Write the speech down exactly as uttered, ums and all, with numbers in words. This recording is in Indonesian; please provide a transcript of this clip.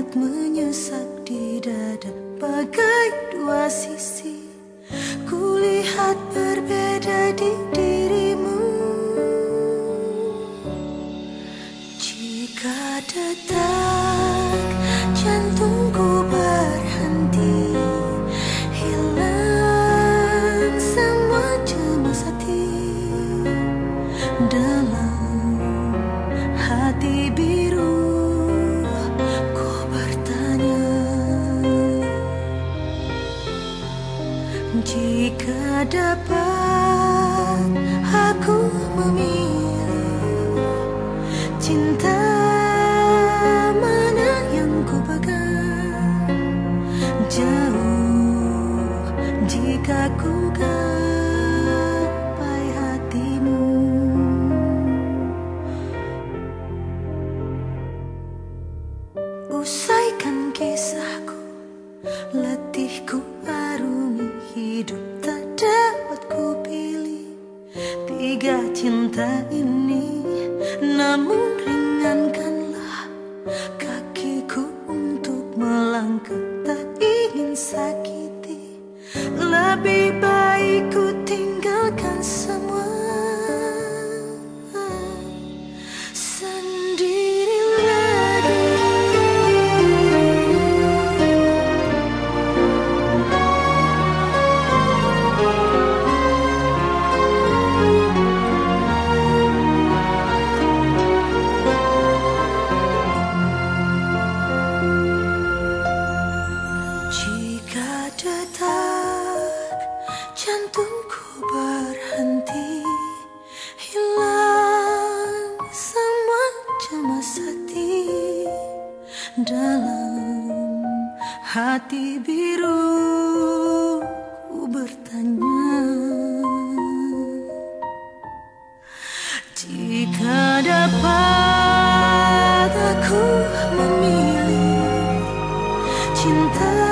menyesak di dada bagai dua sisi. Kulihat berbeda di dirimu. Jika detak jantungku berhenti, hilang semua cemas hati. Dalam hati biru ku bertanya, jika dapat aku memilih, cinta mana yang ku pegang? Jauh jika ku gapai hatimu. Usaikan kisahku, letihku arungi hidup, tak dapat ku pilih tiga cinta ini. Namun ringankanlah kakiku untuk melangkah, tak ingin sakiti. Lebih baik ku tinggalkan semua sendiri lagi. Jika detak jantungku berhenti, hilang semua cemas hati. Dalam hati biru ku bertanya, jika dapat aku memilih cinta